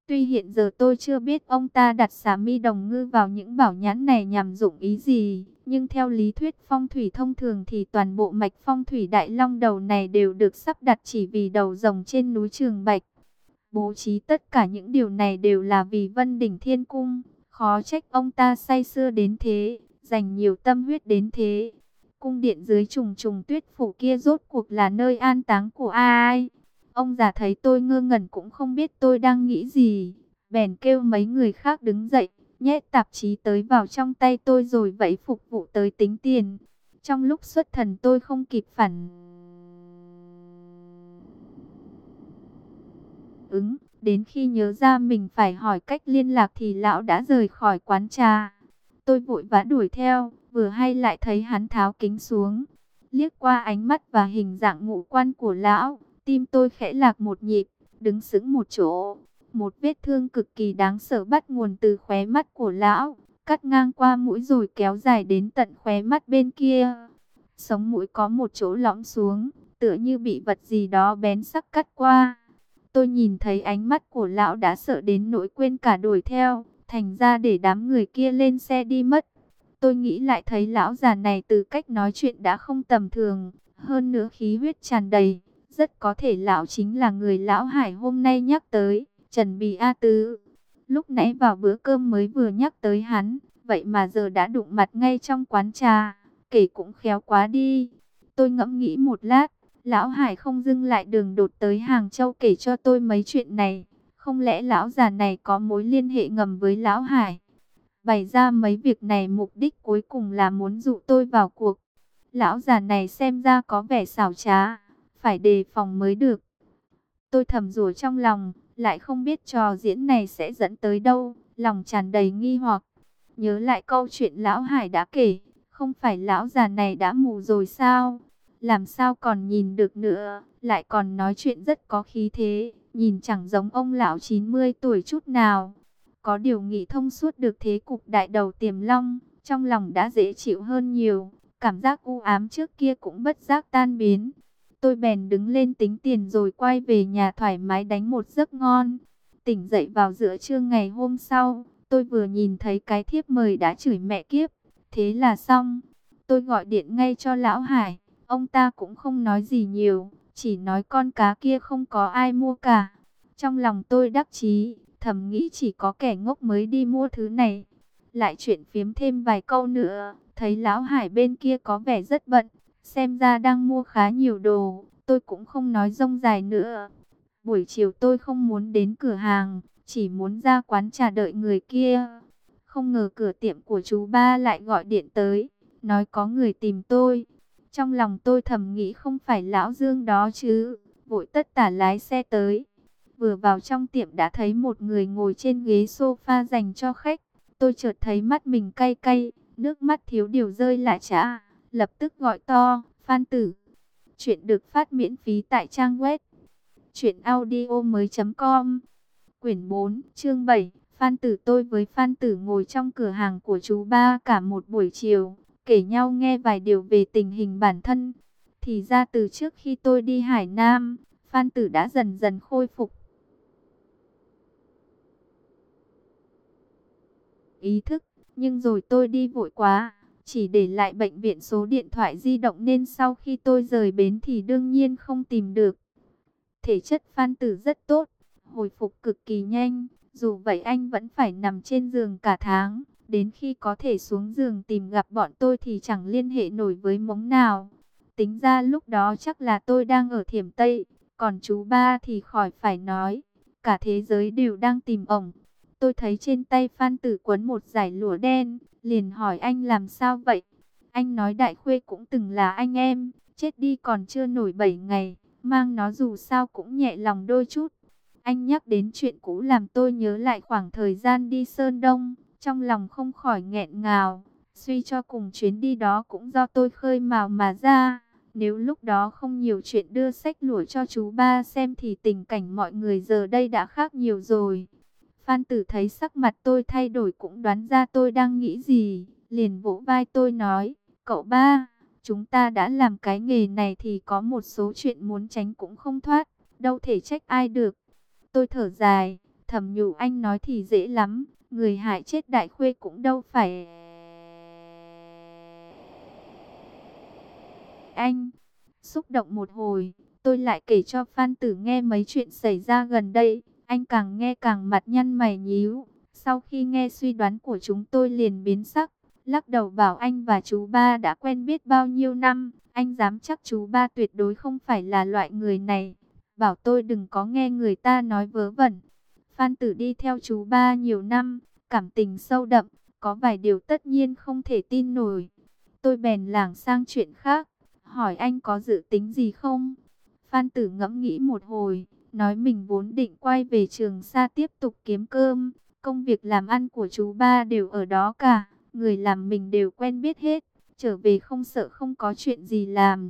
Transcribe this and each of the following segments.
Tuy hiện giờ tôi chưa biết ông ta đặt xà mi đồng ngư vào những bảo nhãn này nhằm dụng ý gì, nhưng theo lý thuyết phong thủy thông thường thì toàn bộ mạch phong thủy Đại Long đầu này đều được sắp đặt chỉ vì đầu rồng trên núi Trường Bạch. Bố trí tất cả những điều này đều là vì Vân Đỉnh Thiên Cung, khó trách ông ta say sưa đến thế, dành nhiều tâm huyết đến thế. Cung điện dưới trùng trùng tuyết phủ kia rốt cuộc là nơi an táng của ai? Ông già thấy tôi ngơ ngẩn cũng không biết tôi đang nghĩ gì, bèn kêu mấy người khác đứng dậy, nhét tạp chí tới vào trong tay tôi rồi vẫy phục vụ tới tính tiền. Trong lúc xuất thần tôi không kịp phản ứng, đến khi nhớ ra mình phải hỏi cách liên lạc thì lão đã rời khỏi quán trà. Tôi vội vã đuổi theo, vừa hay lại thấy hắn tháo kính xuống. Liếc qua ánh mắt và hình dạng ngũ quan của lão, tim tôi khẽ lạc một nhịp, đứng sững một chỗ. Một vết thương cực kỳ đáng sợ bắt nguồn từ khóe mắt của lão, cắt ngang qua mũi rồi kéo dài đến tận khóe mắt bên kia. Sống mũi có một chỗ lõm xuống, tựa như bị vật gì đó bén sắc cắt qua. Tôi nhìn thấy ánh mắt của lão đã sợ đến nỗi quên cả đuổi theo, thành ra để đám người kia lên xe đi mất. Tôi nghĩ lại thấy lão già này từ cách nói chuyện đã không tầm thường, hơn nữa khí huyết tràn đầy, rất có thể lão chính là người lão Hải hôm nay nhắc tới, Trần Bì A Tứ. Lúc nãy vào bữa cơm mới vừa nhắc tới hắn, vậy mà giờ đã đụng mặt ngay trong quán trà, kể cũng khéo quá đi. Tôi ngẫm nghĩ một lát, lão Hải không dừng lại đường đột tới Hàng Châu kể cho tôi mấy chuyện này. Không lẽ lão già này có mối liên hệ ngầm với lão Hải? Bày ra mấy việc này mục đích cuối cùng là muốn dụ tôi vào cuộc. Lão già này xem ra có vẻ xảo trá, phải đề phòng mới được. Tôi thầm rủa trong lòng, lại không biết trò diễn này sẽ dẫn tới đâu, lòng tràn đầy nghi hoặc. Nhớ lại câu chuyện lão Hải đã kể, không phải lão già này đã mù rồi sao? Làm sao còn nhìn được nữa, lại còn nói chuyện rất có khí thế, nhìn chẳng giống ông lão 90 tuổi chút nào. Có điều nghĩ thông suốt được thế cục đại đầu Tiềm Long, trong lòng đã dễ chịu hơn nhiều, cảm giác u ám trước kia cũng bất giác tan biến. Tôi bèn đứng lên tính tiền rồi quay về nhà thoải mái đánh một giấc ngon. Tỉnh dậy vào giữa trưa ngày hôm sau, tôi vừa nhìn thấy cái thiếp mời đã chửi mẹ kiếp. Thế là xong, tôi gọi điện ngay cho lão Hải, ông ta cũng không nói gì nhiều, chỉ nói con cá kia không có ai mua cả. Trong lòng tôi đắc chí, thầm nghĩ chỉ có kẻ ngốc mới đi mua thứ này. Lại chuyện phiếm thêm vài câu nữa, thấy lão Hải bên kia có vẻ rất bận, xem ra đang mua khá nhiều đồ, tôi cũng không nói rông dài nữa. Buổi chiều tôi không muốn đến cửa hàng, chỉ muốn ra quán trà đợi người kia. Không ngờ cửa tiệm của chú ba lại gọi điện tới, nói có người tìm tôi. Trong lòng tôi thầm nghĩ không phải lão Dương đó chứ, vội tất tả lái xe tới. Vừa vào trong tiệm đã thấy một người ngồi trên ghế sofa dành cho khách. Tôi chợt thấy mắt mình cay cay, nước mắt thiếu điều rơi lã chã, lập tức gọi to, Phan Tử. Chuyện được phát miễn phí tại trang web truyệnaudiomoi.com. Quyển 4, chương 7, Phan Tử. Tôi với Phan Tử ngồi trong cửa hàng của chú ba cả một buổi chiều, kể nhau nghe vài điều về tình hình bản thân. Thì ra từ trước khi tôi đi Hải Nam, Phan Tử đã dần dần khôi phục ý thức, nhưng rồi tôi đi vội quá, chỉ để lại bệnh viện số điện thoại di động nên sau khi tôi rời bến thì đương nhiên không tìm được. Thể chất Phan Tử rất tốt, hồi phục cực kỳ nhanh, dù vậy anh vẫn phải nằm trên giường cả tháng, đến khi có thể xuống giường tìm gặp bọn tôi thì chẳng liên hệ nổi với mống nào. Tính ra lúc đó chắc là tôi đang ở Thiểm Tây, còn chú ba thì khỏi phải nói, cả thế giới đều đang tìm ổng. Tôi thấy trên tay Phan Tử quấn một dải lụa đen, liền hỏi anh làm sao vậy? Anh nói Đại Khuê cũng từng là anh em, chết đi còn chưa nổi 7 ngày, mang nó dù sao cũng nhẹ lòng đôi chút. Anh nhắc đến chuyện cũ làm tôi nhớ lại khoảng thời gian đi Sơn Đông, trong lòng không khỏi nghẹn ngào. Suy cho cùng chuyến đi đó cũng do tôi khơi mào mà ra. Nếu lúc đó không nhiều chuyện đưa sách lụa cho chú ba xem thì tình cảnh mọi người giờ đây đã khác nhiều rồi. Phan Tử thấy sắc mặt tôi thay đổi cũng đoán ra tôi đang nghĩ gì, liền vỗ vai tôi nói, cậu ba, chúng ta đã làm cái nghề này thì có một số chuyện muốn tránh cũng không thoát, đâu thể trách ai được. Tôi thở dài, Thầm nhủ anh nói thì dễ lắm, người hại chết đại khuê cũng đâu phải anh. Xúc động một hồi, tôi lại kể cho Phan Tử nghe mấy chuyện xảy ra gần đây. Anh càng nghe càng mặt nhăn mày nhíu. Sau khi nghe suy đoán của chúng tôi liền biến sắc, lắc đầu bảo anh và chú ba đã quen biết bao nhiêu năm. Anh dám chắc chú ba tuyệt đối không phải là loại người này. Bảo tôi đừng có nghe người ta nói vớ vẩn. Phan Tử đi theo chú ba nhiều năm, cảm tình sâu đậm, có vài điều tất nhiên không thể tin nổi. Tôi bèn lảng sang chuyện khác, hỏi anh có dự tính gì không? Phan Tử ngẫm nghĩ một hồi, nói mình vốn định quay về Trường Sa tiếp tục kiếm cơm. Công việc làm ăn của chú ba đều ở đó cả, người làm mình đều quen biết hết, trở về không sợ không có chuyện gì làm.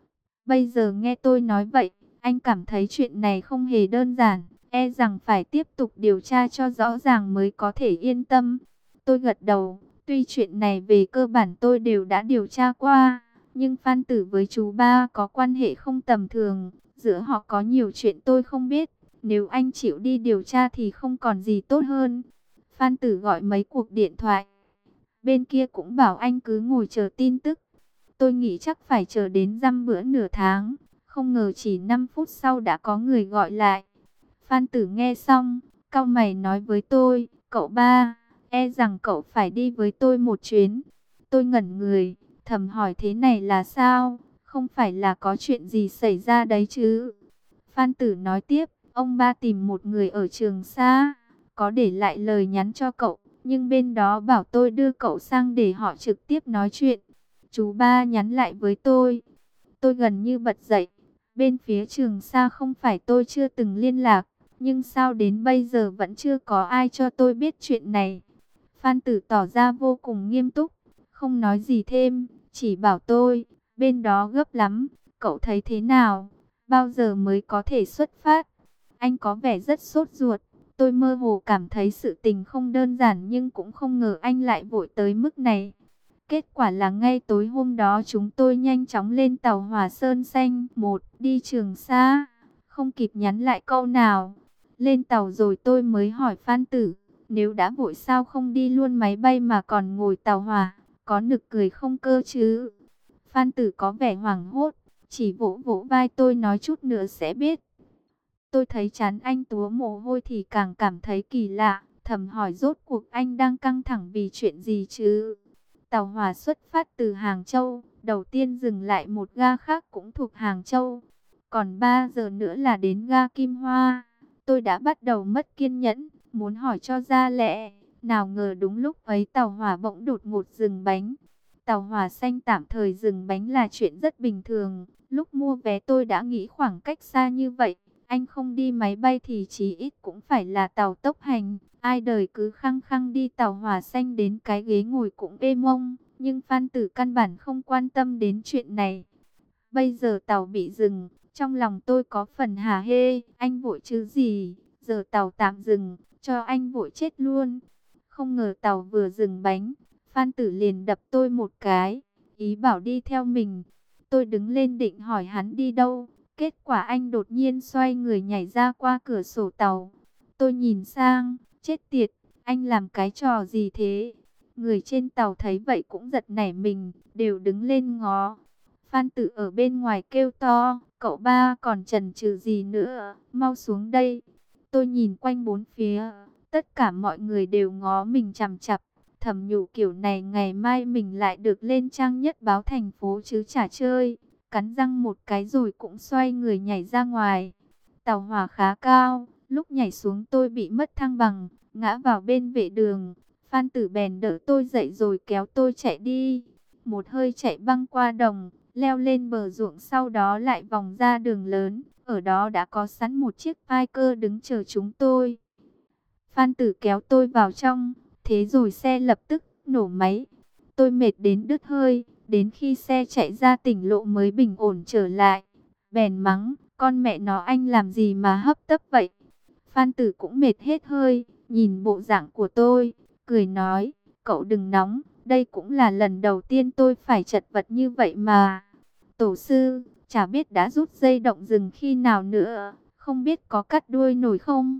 Bây giờ nghe tôi nói vậy, anh cảm thấy chuyện này không hề đơn giản, e rằng phải tiếp tục điều tra cho rõ ràng mới có thể yên tâm. Tôi gật đầu, tuy chuyện này về cơ bản tôi đều đã điều tra qua, nhưng Phan Tử với chú ba có quan hệ không tầm thường, giữa họ có nhiều chuyện tôi không biết. Nếu anh chịu đi điều tra thì không còn gì tốt hơn. Phan Tử gọi mấy cuộc điện thoại, bên kia cũng bảo anh cứ ngồi chờ tin tức. Tôi nghĩ chắc phải chờ đến dăm bữa nửa tháng, không ngờ chỉ 5 phút sau đã có người gọi lại. Phan Tử nghe xong, cau mày nói với tôi, cậu ba, e rằng cậu phải đi với tôi một chuyến. Tôi ngẩn người, thầm hỏi thế này là sao, không phải là có chuyện gì xảy ra đấy chứ. Phan Tử nói tiếp, ông ba tìm một người ở Trường Sa, có để lại lời nhắn cho cậu, nhưng bên đó bảo tôi đưa cậu sang để họ trực tiếp nói chuyện. Chú ba nhắn lại với tôi. Tôi gần như bật dậy. Bên phía Trường Sa không phải tôi chưa từng liên lạc, nhưng sao đến bây giờ vẫn chưa có ai cho tôi biết chuyện này. Phan Tử tỏ ra vô cùng nghiêm túc, không nói gì thêm, chỉ bảo tôi, bên đó gấp lắm, cậu thấy thế nào, bao giờ mới có thể xuất phát. Anh có vẻ rất sốt ruột, tôi mơ hồ cảm thấy sự tình không đơn giản nhưng cũng không ngờ anh lại vội tới mức này. Kết quả là ngay tối hôm đó chúng tôi nhanh chóng lên tàu Hỏa Sơn Xanh 1 đi Trường Sa, không kịp nhắn lại câu nào. Lên tàu rồi tôi mới hỏi Phan Tử, nếu đã vội sao không đi luôn máy bay mà còn ngồi tàu hỏa, có nực cười không cơ chứ? Phan Tử có vẻ hoảng hốt, chỉ vỗ vỗ vai tôi nói chút nữa sẽ biết. Tôi thấy chán anh túa mồ hôi thì càng cảm thấy kỳ lạ, thầm hỏi rốt cuộc anh đang căng thẳng vì chuyện gì chứ? Tàu hỏa xuất phát từ Hàng Châu, đầu tiên dừng lại một ga khác cũng thuộc Hàng Châu. Còn 3 giờ nữa là đến ga Kim Hoa. Tôi đã bắt đầu mất kiên nhẫn, muốn hỏi cho ra lẽ. Nào ngờ đúng lúc ấy tàu hỏa bỗng đột ngột dừng bánh. Tàu hỏa xanh tạm thời dừng bánh là chuyện rất bình thường. Lúc mua vé tôi đã nghĩ khoảng cách xa như vậy, anh không đi máy bay thì chí ít cũng phải là tàu tốc hành. Ai đời cứ khăng khăng đi tàu hỏa xanh đến cái ghế ngồi cũng ê mông. Nhưng Phan Tử căn bản không quan tâm đến chuyện này. Bây giờ tàu bị dừng, trong lòng tôi có phần hả hê. Anh vội chứ gì, giờ tàu tạm dừng, cho anh vội chết luôn. Không ngờ tàu vừa dừng bánh, Phan Tử liền đập tôi một cái, ý bảo đi theo mình. Tôi đứng lên định hỏi hắn đi đâu. Kết quả anh đột nhiên xoay người nhảy ra qua cửa sổ tàu. Tôi nhìn sang, chết tiệt, anh làm cái trò gì thế? Người trên tàu thấy vậy cũng giật nảy mình, đều đứng lên ngó. Phan Tử ở bên ngoài kêu to, cậu ba còn chần chừ gì nữa, mau xuống đây. Tôi nhìn quanh bốn phía, tất cả mọi người đều ngó mình chằm chằm, thầm nhủ kiểu này ngày mai mình lại được lên trang nhất báo thành phố chứ chả chơi. Cắn răng một cái rồi cũng xoay người nhảy ra ngoài. Tàu hỏa khá cao, lúc nhảy xuống tôi bị mất thăng bằng, ngã vào bên vệ đường. Phan Tử bèn đỡ tôi dậy rồi kéo tôi chạy đi. Một hơi chạy băng qua đồng, leo lên bờ ruộng, sau đó lại vòng ra đường lớn. Ở đó đã có sẵn một chiếc Piker đứng chờ chúng tôi. Phan Tử kéo tôi vào trong, thế rồi xe lập tức nổ máy. Tôi mệt đến đứt hơi, đến khi xe chạy ra tỉnh lộ mới bình ổn trở lại. Bèn mắng, con mẹ nó anh làm gì mà hấp tấp vậy? Phan Tử cũng mệt hết hơi, nhìn bộ dạng của tôi, cười nói, cậu đừng nóng, đây cũng là lần đầu tiên tôi phải chật vật như vậy mà. Tổ sư, chả biết đã rút dây động rừng khi nào nữa, không biết có cắt đuôi nổi không?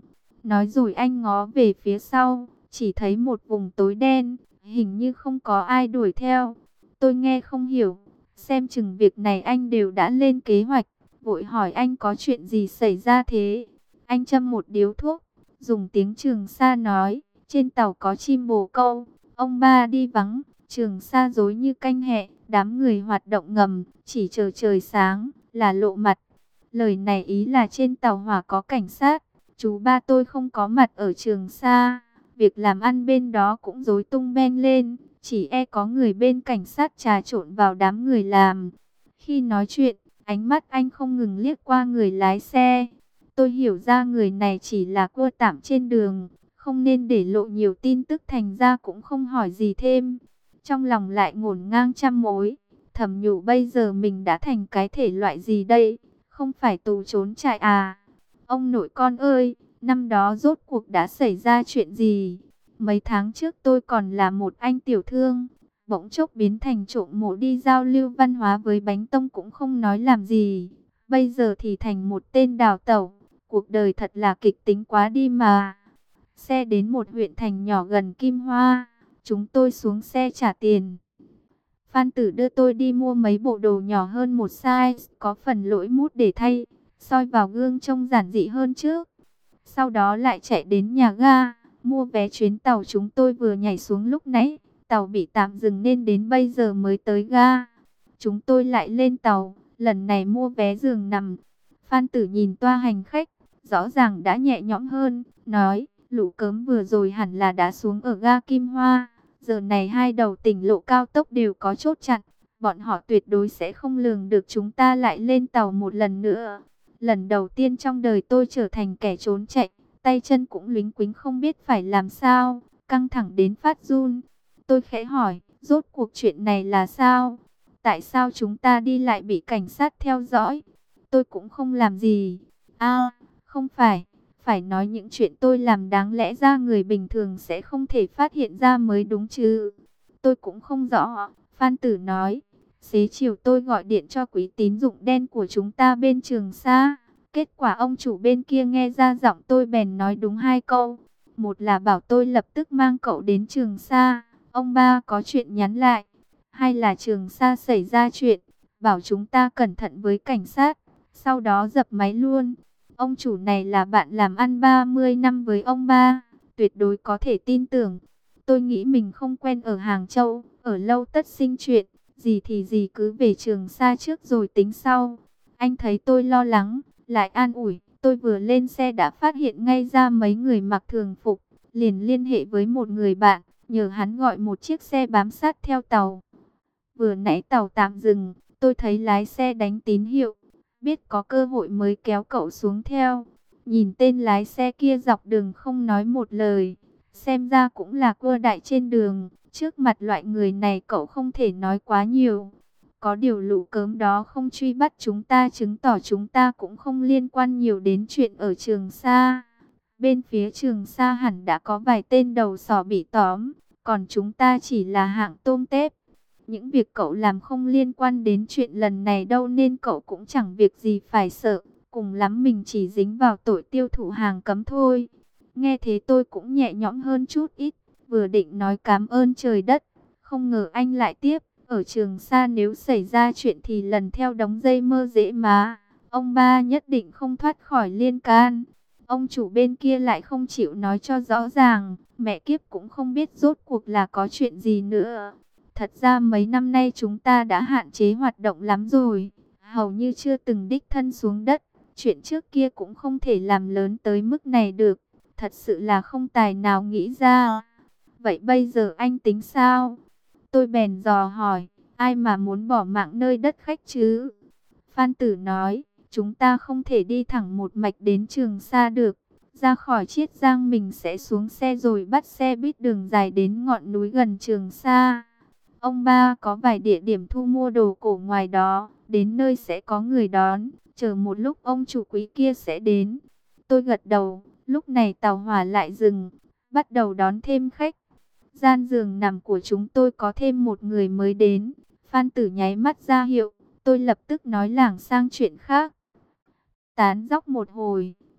Nói rồi anh ngó về phía sau, chỉ thấy một vùng tối đen, hình như không có ai đuổi theo. Tôi nghe không hiểu, xem chừng việc này anh đều đã lên kế hoạch, vội hỏi anh có chuyện gì xảy ra thế. Anh châm một điếu thuốc, dùng tiếng Trường Sa nói, trên tàu có chim bồ câu, ông ba đi vắng, Trường Sa rối như canh hẹ, đám người hoạt động ngầm, chỉ chờ trời sáng là lộ mặt. Lời này ý là trên tàu hỏa có cảnh sát, chú ba tôi không có mặt ở Trường Sa, việc làm ăn bên đó cũng rối tung beng lên, chỉ e có người bên cảnh sát trà trộn vào đám người làm. Khi nói chuyện, ánh mắt anh không ngừng liếc qua người lái xe. Tôi hiểu ra người này chỉ là cua tạm trên đường, không nên để lộ nhiều tin tức, thành ra cũng không hỏi gì thêm. Trong lòng lại ngổn ngang trăm mối, thầm nhủ bây giờ mình đã thành cái thể loại gì đây, không phải tù trốn trại à? Ông nội con ơi, năm đó rốt cuộc đã xảy ra chuyện gì? Mấy tháng trước tôi còn là một anh tiểu thương, bỗng chốc biến thành trộm mộ đi giao lưu văn hóa với bánh tông cũng không nói làm gì. Bây giờ thì thành một tên đào tẩu, cuộc đời thật là kịch tính quá đi mà. Xe đến một huyện thành nhỏ gần Kim Hoa, chúng tôi xuống xe trả tiền. Phan Tử đưa tôi đi mua mấy bộ đồ nhỏ hơn một size, có phần lỗi mút để thay, soi vào gương trông giản dị hơn trước. Sau đó lại chạy đến nhà ga, mua vé chuyến tàu chúng tôi vừa nhảy xuống lúc nãy. Tàu bị tạm dừng nên đến bây giờ mới tới ga. Chúng tôi lại lên tàu, lần này mua vé giường nằm. Phan Tử nhìn toa hành khách, rõ ràng đã nhẹ nhõm hơn, nói, lũ cớm vừa rồi hẳn là đã xuống ở ga Kim Hoa. Giờ này hai đầu tỉnh lộ cao tốc đều có chốt chặn, bọn họ tuyệt đối sẽ không lường được chúng ta lại lên tàu một lần nữa. Lần đầu tiên trong đời tôi trở thành kẻ trốn chạy, tay chân cũng luống cuống không biết phải làm sao, căng thẳng đến phát run. Tôi khẽ hỏi, rốt cuộc chuyện này là sao? Tại sao chúng ta đi lại bị cảnh sát theo dõi? Tôi cũng không làm gì. À, không phải, phải nói những chuyện tôi làm đáng lẽ ra người bình thường sẽ không thể phát hiện ra mới đúng chứ. Tôi cũng không rõ, Phan Tử nói. Xế chiều tôi gọi điện cho quỹ tín dụng đen của chúng ta bên Trường Sa. Kết quả ông chủ bên kia nghe ra giọng tôi bèn nói đúng hai câu. Một là bảo tôi lập tức mang cậu đến Trường Sa, ông ba có chuyện nhắn lại. Hai là Trường Sa xảy ra chuyện, bảo chúng ta cẩn thận với cảnh sát. Sau đó dập máy luôn. Ông chủ này là bạn làm ăn 30 năm với ông ba, tuyệt đối có thể tin tưởng. Tôi nghĩ mình không quen ở Hàng Châu, ở lâu tất sinh chuyện, gì thì gì cứ về Trường Sa trước rồi tính sau. Anh thấy tôi lo lắng, lại an ủi, tôi vừa lên xe đã phát hiện ngay ra mấy người mặc thường phục, liền liên hệ với một người bạn, nhờ hắn gọi một chiếc xe bám sát theo tàu. Vừa nãy tàu tạm dừng, tôi thấy lái xe đánh tín hiệu, biết có cơ hội mới kéo cậu xuống theo. Nhìn tên lái xe kia dọc đường không nói một lời, xem ra cũng là cua đại trên đường. Trước mặt loại người này cậu không thể nói quá nhiều. Có điều lũ cớm đó không truy bắt chúng ta, chứng tỏ chúng ta cũng không liên quan nhiều đến chuyện ở Trường Sa. Bên phía Trường Sa hẳn đã có vài tên đầu sỏ bị tóm, còn chúng ta chỉ là hạng tôm tép. Những việc cậu làm không liên quan đến chuyện lần này đâu nên cậu cũng chẳng việc gì phải sợ. Cùng lắm mình chỉ dính vào tội tiêu thụ hàng cấm thôi. Nghe thế tôi cũng nhẹ nhõm hơn chút ít. Vừa định nói cảm ơn trời đất, không ngờ anh lại tiếp. Ở Trường Sa nếu xảy ra chuyện thì lần theo đống dây mơ dễ má. Ông ba nhất định không thoát khỏi liên can. Ông chủ bên kia lại không chịu nói cho rõ ràng. Mẹ kiếp cũng không biết rốt cuộc là có chuyện gì nữa. Thật ra mấy năm nay chúng ta đã hạn chế hoạt động lắm rồi. Hầu như chưa từng đích thân xuống đất. Chuyện trước kia cũng không thể làm lớn tới mức này được. Thật sự là không tài nào nghĩ ra. Vậy bây giờ anh tính sao? Tôi bèn dò hỏi, ai mà muốn bỏ mạng nơi đất khách chứ? Phan Tử nói, chúng ta không thể đi thẳng một mạch đến Trường Sa được. Ra khỏi Chiết Giang mình sẽ xuống xe rồi bắt xe buýt đường dài đến ngọn núi gần Trường Sa. Ông ba có vài địa điểm thu mua đồ cổ ngoài đó, đến nơi sẽ có người đón, chờ một lúc ông chủ quý kia sẽ đến. Tôi gật đầu, lúc này tàu hỏa lại dừng, bắt đầu đón thêm khách. Gian giường nằm của chúng tôi có thêm một người mới đến. Phan Tử nháy mắt ra hiệu, tôi lập tức nói lảng sang chuyện khác. Tán dóc một hồi,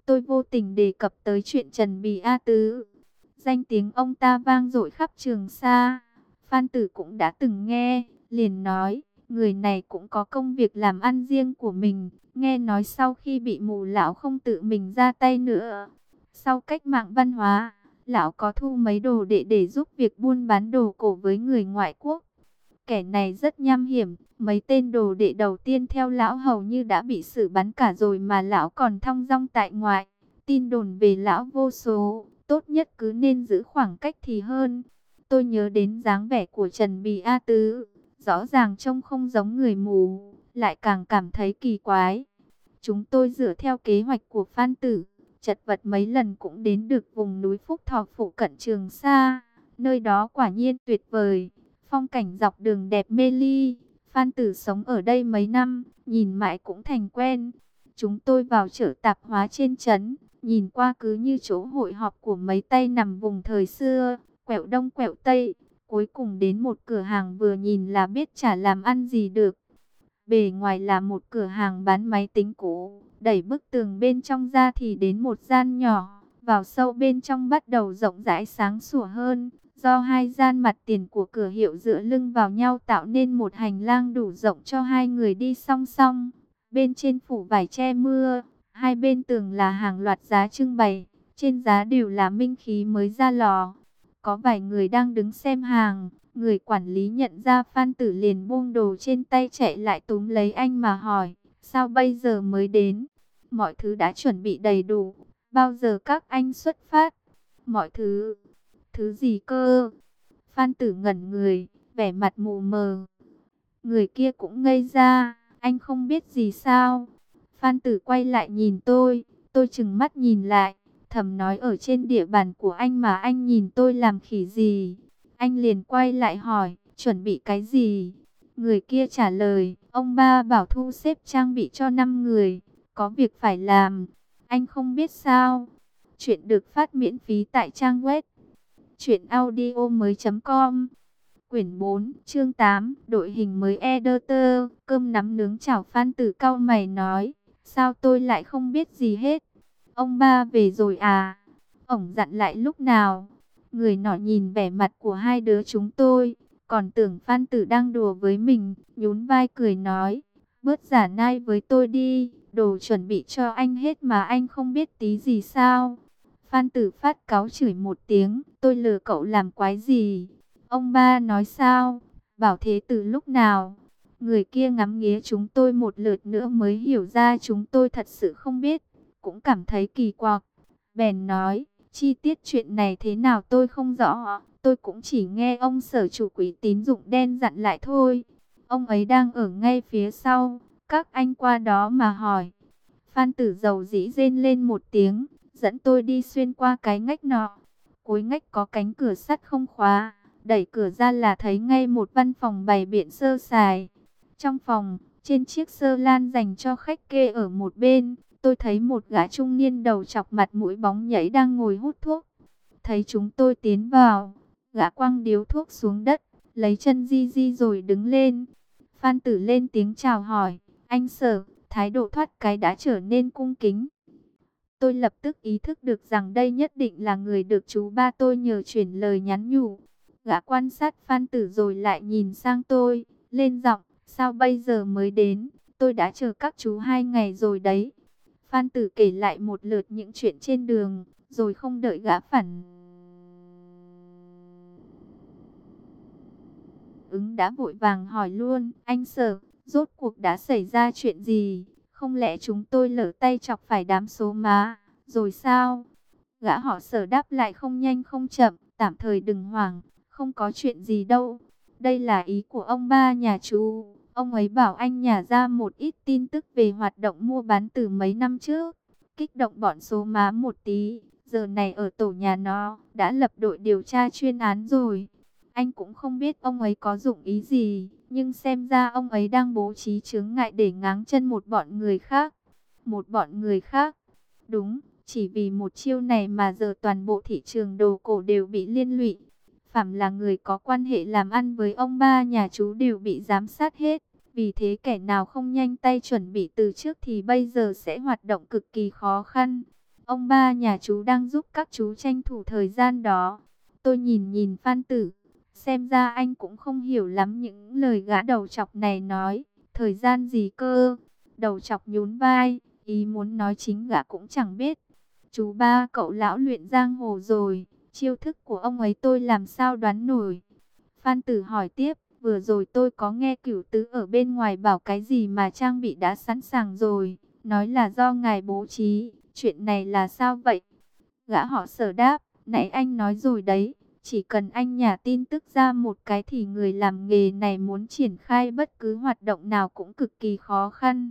tôi vô tình đề cập tới chuyện Trần Bì A Tứ. Danh tiếng ông ta vang dội khắp Trường Sa. Phan Tử cũng đã từng nghe, liền nói, người này cũng có công việc làm ăn riêng của mình. Nghe nói sau khi bị mù lão không tự mình ra tay nữa. Sau cách mạng văn hóa, lão có thu mấy đồ để giúp việc buôn bán đồ cổ với người ngoại quốc. Kẻ này rất nham hiểm, mấy tên đồ đệ đầu tiên theo lão hầu như đã bị xử bắn cả rồi mà lão còn thong dong tại ngoại. Tin đồn về lão vô số, tốt nhất cứ nên giữ khoảng cách thì hơn. Tôi nhớ đến dáng vẻ của Trần Bì A Tứ, rõ ràng trông không giống người mù, lại càng cảm thấy kỳ quái. Chúng tôi dựa theo kế hoạch của Phan Tử, chật vật mấy lần cũng đến được vùng núi Phúc Thọ phụ cận Trường Sa. Nơi đó quả nhiên tuyệt vời, phong cảnh dọc đường đẹp mê ly. Phan Tử sống ở đây mấy năm, nhìn mãi cũng thành quen. Chúng tôi vào chợ tạp hóa trên trấn, nhìn qua cứ như chỗ hội họp của mấy tay nằm vùng thời xưa, quẹo đông quẹo tây. Cuối cùng đến một cửa hàng vừa nhìn là biết chả làm ăn gì được. Bề ngoài là một cửa hàng bán máy tính cũ, đẩy bức tường bên trong ra thì đến một gian nhỏ, vào sâu bên trong bắt đầu rộng rãi sáng sủa hơn. Do hai gian mặt tiền của cửa hiệu dựa lưng vào nhau tạo nên một hành lang đủ rộng cho hai người đi song song. Bên trên phủ vải che mưa, hai bên tường là hàng loạt giá trưng bày, trên giá đều là minh khí mới ra lò. Có vài người đang đứng xem hàng, người quản lý nhận ra Phan Tử liền buông đồ trên tay chạy lại túm lấy anh mà hỏi, sao bây giờ mới đến? Mọi thứ đã chuẩn bị đầy đủ, bao giờ các anh xuất phát? Mọi thứ, thứ gì cơ? Phan Tử ngẩn người, vẻ mặt mù mờ. Người kia cũng ngây ra, anh không biết gì sao? Phan Tử quay lại nhìn tôi trừng mắt nhìn lại, thầm nói ở trên địa bàn của anh mà anh nhìn tôi làm khỉ gì? Anh liền quay lại hỏi, chuẩn bị cái gì? Người kia trả lời, ông ba bảo thu xếp trang bị cho 5 người, có việc phải làm. Anh không biết sao? Chuyện được phát miễn phí tại trang web truyệnaudiomoi.com. Quyển 4, chương 8, đội hình mới editor, cơm nắm nướng chảo. Phan Tử cau mày nói, sao tôi lại không biết gì hết? Ông ba về rồi à? Ổng dặn lại lúc nào? Người nọ nhìn vẻ mặt của hai đứa chúng tôi, còn tưởng Phan Tử đang đùa với mình, nhún vai cười nói, bớt giả nai với tôi đi, đồ chuẩn bị cho anh hết mà anh không biết tí gì sao? Phan Tử phát cáu chửi một tiếng, tôi lừa cậu làm quái gì? Ông ba nói sao? Bảo thế từ lúc nào? Người kia ngắm nghía chúng tôi một lượt nữa mới hiểu ra chúng tôi thật sự không biết, cũng cảm thấy kỳ quặc. Bèn nói, chi tiết chuyện này thế nào tôi không rõ, tôi cũng chỉ nghe ông sở chủ quỹ tín dụng đen dặn lại thôi. Ông ấy đang ở ngay phía sau, các anh qua đó mà hỏi. Phan Tử dầu dĩ rên lên một tiếng, dẫn tôi đi xuyên qua cái ngách nọ. Cuối ngách có cánh cửa sắt không khóa, đẩy cửa ra là thấy ngay một văn phòng bày biện sơ sài. Trong phòng, trên chiếc xơ lan dành cho khách kê ở một bên, tôi thấy một gã trung niên đầu chọc mặt mũi bóng nhảy đang ngồi hút thuốc. Thấy chúng tôi tiến vào, gã quăng điếu thuốc xuống đất, lấy chân di di rồi đứng lên. Phan Tử lên tiếng chào hỏi, anh Sở, thái độ thoát cái đã trở nên cung kính. Tôi lập tức ý thức được rằng đây nhất định là người được chú ba tôi nhờ chuyển lời nhắn nhủ. Gã quan sát Phan Tử rồi lại nhìn sang tôi, lên giọng, sao bây giờ mới đến, tôi đã chờ các chú 2 ngày rồi đấy. Phan Tử kể lại một lượt những chuyện trên đường, rồi không đợi gã phản ứng đã vội vàng hỏi luôn, anh Sở, rốt cuộc đã xảy ra chuyện gì? Không lẽ chúng tôi lỡ tay chọc phải đám số má, rồi sao? Gã họ Sở đáp lại không nhanh không chậm, tạm thời đừng hoảng, không có chuyện gì đâu. Đây là ý của ông ba nhà chú. Ông ấy bảo anh nhả ra một ít tin tức về hoạt động mua bán từ mấy năm trước, kích động bọn số má một tí. Giờ này ở tổ nhà nó đã lập đội điều tra chuyên án rồi. Anh cũng không biết ông ấy có dụng ý gì, nhưng xem ra ông ấy đang bố trí chướng ngại để ngáng chân một bọn người khác. Một bọn người khác? Đúng, chỉ vì một chiêu này mà giờ toàn bộ thị trường đồ cổ đều bị liên lụy. Phàm là người có quan hệ làm ăn với ông ba nhà chú đều bị giám sát hết. Vì thế kẻ nào không nhanh tay chuẩn bị từ trước thì bây giờ sẽ hoạt động cực kỳ khó khăn. Ông ba nhà chú đang giúp các chú tranh thủ thời gian đó. Tôi nhìn nhìn Phan Tử. Xem ra anh cũng không hiểu lắm những lời gã đầu chọc này nói. Thời gian gì cơ? Đầu chọc nhún vai. Ý muốn nói chính gã cũng chẳng biết. Chú ba cậu lão luyện giang hồ rồi. Chiêu thức của ông ấy tôi làm sao đoán nổi. Phan Tử hỏi tiếp. Vừa rồi tôi có nghe Cửu Tứ ở bên ngoài bảo cái gì mà trang bị đã sẵn sàng rồi. Nói là do ngài bố trí. Chuyện này là sao vậy? Gã họ Sở đáp. Nãy anh nói rồi đấy. Chỉ cần anh nhả tin tức ra một cái thì người làm nghề này muốn triển khai bất cứ hoạt động nào cũng cực kỳ khó khăn.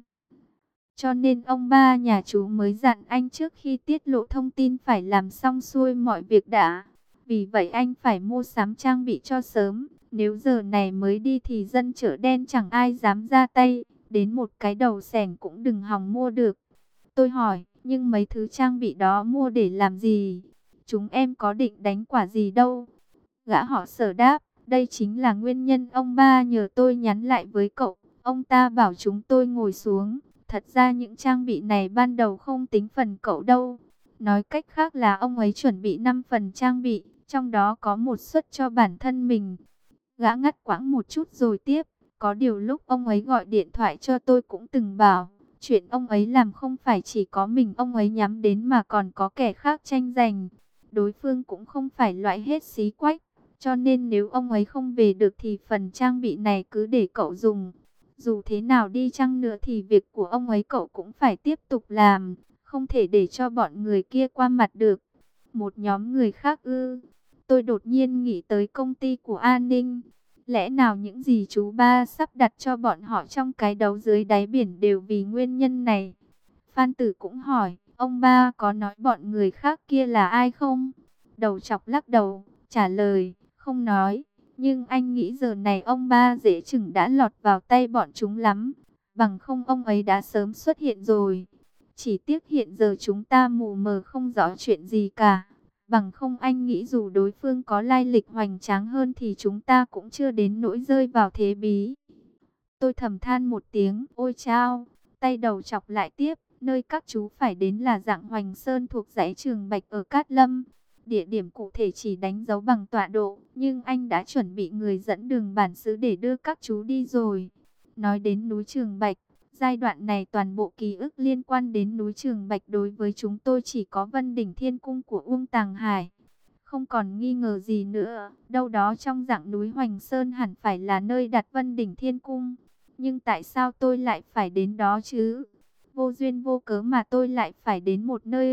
Cho nên ông ba nhà chú mới dặn anh trước khi tiết lộ thông tin phải làm xong xuôi mọi việc đã. Vì vậy anh phải mua sắm trang bị cho sớm. Nếu giờ này mới đi thì dân chợ đen chẳng ai dám ra tay. Đến một cái đầu xẻng cũng đừng hòng mua được. Tôi hỏi, nhưng mấy thứ trang bị đó mua để làm gì? Chúng em có định đánh quả gì đâu. Gã họ Sở đáp, đây chính là nguyên nhân ông ba nhờ tôi nhắn lại với cậu. Ông ta bảo chúng tôi ngồi xuống. Thật ra những trang bị này ban đầu không tính phần cậu đâu. Nói cách khác là ông ấy chuẩn bị 5 phần trang bị, trong đó có một suất cho bản thân mình. Gã ngắt quãng một chút rồi tiếp. Có điều lúc ông ấy gọi điện thoại cho tôi cũng từng bảo, chuyện ông ấy làm không phải chỉ có mình ông ấy nhắm đến mà còn có kẻ khác tranh giành. Đối phương cũng không phải loại hết xí quách. Cho nên nếu ông ấy không về được thì phần trang bị này cứ để cậu dùng. Dù thế nào đi chăng nữa thì việc của ông ấy cậu cũng phải tiếp tục làm. Không thể để cho bọn người kia qua mặt được. Một nhóm người khác ư? Tôi đột nhiên nghĩ tới công ty của An Ninh. Lẽ nào những gì chú ba sắp đặt cho bọn họ trong cái đấu dưới đáy biển đều vì nguyên nhân này? Phan Tử cũng hỏi, ông ba có nói bọn người khác kia là ai không? Đầu chọc lắc đầu, trả lời, không nói. Nhưng anh nghĩ giờ này ông ba dễ chừng đã lọt vào tay bọn chúng lắm. Bằng không ông ấy đã sớm xuất hiện rồi. Chỉ tiếc hiện giờ chúng ta mù mờ không rõ chuyện gì cả. Bằng không anh nghĩ dù đối phương có lai lịch hoành tráng hơn thì chúng ta cũng chưa đến nỗi rơi vào thế bí. Tôi thầm than một tiếng, ôi chao, tay đầu chọc lại tiếp, nơi các chú phải đến là Dạng Hoành Sơn thuộc dãy Trường Bạch ở Cát Lâm. Địa điểm cụ thể chỉ đánh dấu bằng tọa độ, nhưng anh đã chuẩn bị người dẫn đường bản xứ để đưa các chú đi rồi. Nói đến núi Trường Bạch, giai đoạn này toàn bộ ký ức liên quan đến núi Trường Bạch đối với chúng tôi chỉ có Vân Đỉnh Thiên Cung của Uông Tàng Hải. Không còn nghi ngờ gì nữa, đâu đó trong dạng núi Hoành Sơn hẳn phải là nơi đặt Vân Đỉnh Thiên Cung. Nhưng tại sao tôi lại phải đến đó chứ? Vô duyên vô cớ mà tôi lại phải đến một nơi...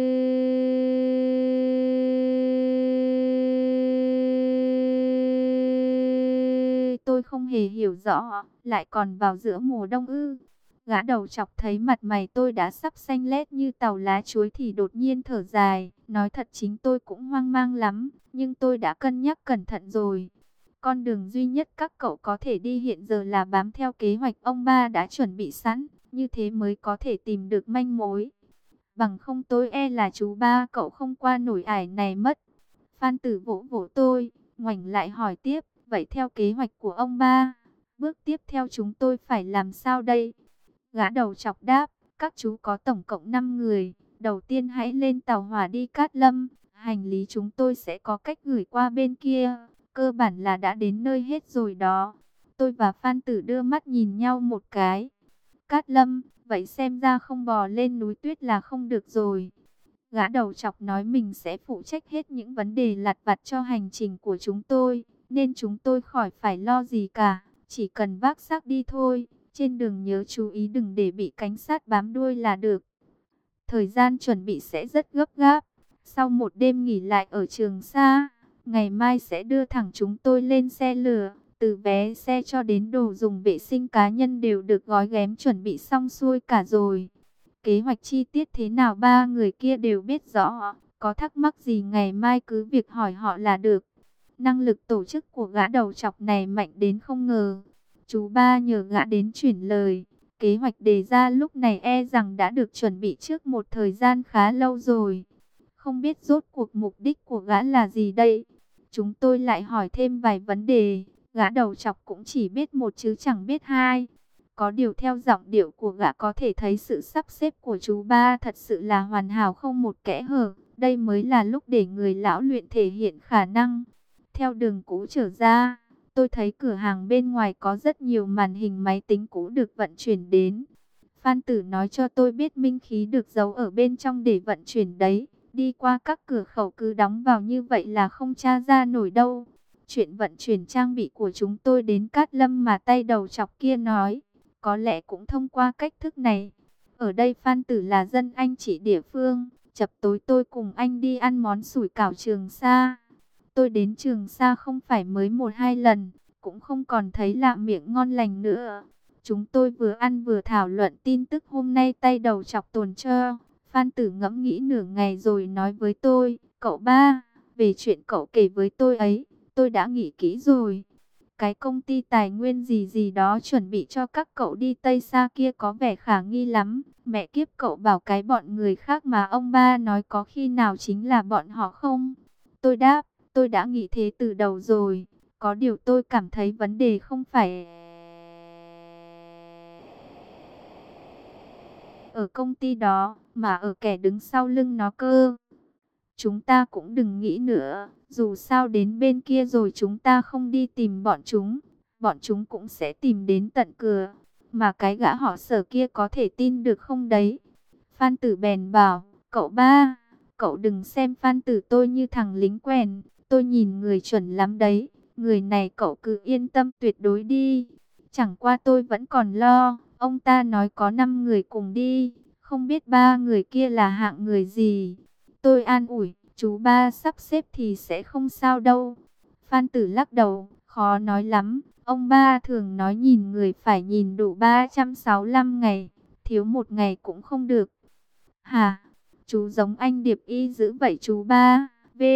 Tôi không hề hiểu rõ, lại còn vào giữa mùa đông ư. Gã đầu chọc thấy mặt mày tôi đã sắp xanh lét như tàu lá chuối thì đột nhiên thở dài. Nói thật chính tôi cũng hoang mang lắm, nhưng tôi đã cân nhắc cẩn thận rồi. Con đường duy nhất các cậu có thể đi hiện giờ là bám theo kế hoạch ông ba đã chuẩn bị sẵn, như thế mới có thể tìm được manh mối. Bằng không tôi e là chú ba cậu không qua nổi ải này mất. Phan Tử vỗ vỗ tôi, ngoảnh lại hỏi tiếp, vậy theo kế hoạch của ông ba, bước tiếp theo chúng tôi phải làm sao đây? Gã đầu chọc đáp, các chú có tổng cộng 5 người, đầu tiên hãy lên tàu hỏa đi Cát Lâm, hành lý chúng tôi sẽ có cách gửi qua bên kia, cơ bản là đã đến nơi hết rồi đó. Tôi và Phan Tử đưa mắt nhìn nhau một cái. Cát Lâm, vậy xem ra không bò lên núi tuyết là không được rồi. Gã đầu chọc nói mình sẽ phụ trách hết những vấn đề lặt vặt cho hành trình của chúng tôi, nên chúng tôi khỏi phải lo gì cả, chỉ cần vác xác đi thôi. Trên đường nhớ chú ý đừng để bị cảnh sát bám đuôi là được. Thời gian chuẩn bị sẽ rất gấp gáp. Sau một đêm nghỉ lại ở Trường Sa, ngày mai sẽ đưa thẳng chúng tôi lên xe lửa. Từ vé xe cho đến đồ dùng vệ sinh cá nhân đều được gói ghém chuẩn bị xong xuôi cả rồi. Kế hoạch chi tiết thế nào ba người kia đều biết rõ. Có thắc mắc gì ngày mai cứ việc hỏi họ là được. Năng lực tổ chức của gã đầu chọc này mạnh đến không ngờ. Chú ba nhờ gã đến chuyển lời. Kế hoạch đề ra lúc này e rằng đã được chuẩn bị trước một thời gian khá lâu rồi. Không biết rốt cuộc mục đích của gã là gì đây? Chúng tôi lại hỏi thêm vài vấn đề. Gã đầu chọc cũng chỉ biết một chứ chẳng biết hai. Có điều theo giọng điệu của gã có thể thấy sự sắp xếp của chú ba thật sự là hoàn hảo không một kẽ hở. Đây mới là lúc để người lão luyện thể hiện khả năng. Theo đường cũ trở ra, tôi thấy cửa hàng bên ngoài có rất nhiều màn hình máy tính cũ được vận chuyển đến. Phan Tử nói cho tôi biết minh khí được giấu ở bên trong để vận chuyển đấy. Đi qua các cửa khẩu cứ đóng vào như vậy là không tra ra nổi đâu. Chuyện vận chuyển trang bị của chúng tôi đến Cát Lâm mà tay đầu chọc kia nói, có lẽ cũng thông qua cách thức này. Ở đây Phan Tử là dân anh chỉ địa phương. Chập tối tôi cùng anh đi ăn món sủi cảo Trường Sa. Tôi đến Trường Sa không phải mới 1-2 lần, cũng không còn thấy lạ miệng ngon lành nữa. Chúng tôi vừa ăn vừa thảo luận tin tức hôm nay tay đầu chọc tồn cho. Phan Tử ngẫm nghĩ nửa ngày rồi nói với tôi, cậu ba, về chuyện cậu kể với tôi ấy, tôi đã nghĩ kỹ rồi. Cái công ty tài nguyên gì gì đó chuẩn bị cho các cậu đi Tây Sa kia có vẻ khả nghi lắm. Mẹ kiếp, cậu bảo cái bọn người khác mà ông ba nói có khi nào chính là bọn họ không? Tôi đáp, tôi đã nghĩ thế từ đầu rồi. Có điều tôi cảm thấy vấn đề không phải ở công ty đó, mà ở kẻ đứng sau lưng nó cơ. Chúng ta cũng đừng nghĩ nữa, dù sao đến bên kia rồi chúng ta không đi tìm bọn chúng cũng sẽ tìm đến tận cửa. Mà cái gã họ Sở kia có thể tin được không đấy? Phan Tử bèn bảo, cậu ba, cậu đừng xem Phan Tử tôi như thằng lính quèn, tôi nhìn người chuẩn lắm đấy. Người này cậu cứ yên tâm tuyệt đối đi. Chẳng qua tôi vẫn còn lo, ông ta nói có 5 người cùng đi, không biết 3 người kia là hạng người gì. Tôi an ủi, chú ba sắp xếp thì sẽ không sao đâu. Phan Tử lắc đầu, khó nói lắm. Ông ba thường nói nhìn người phải nhìn đủ 365 ngày, thiếu một ngày cũng không được. Hả? Chú giống anh Điệp Y dữ vậy chú ba.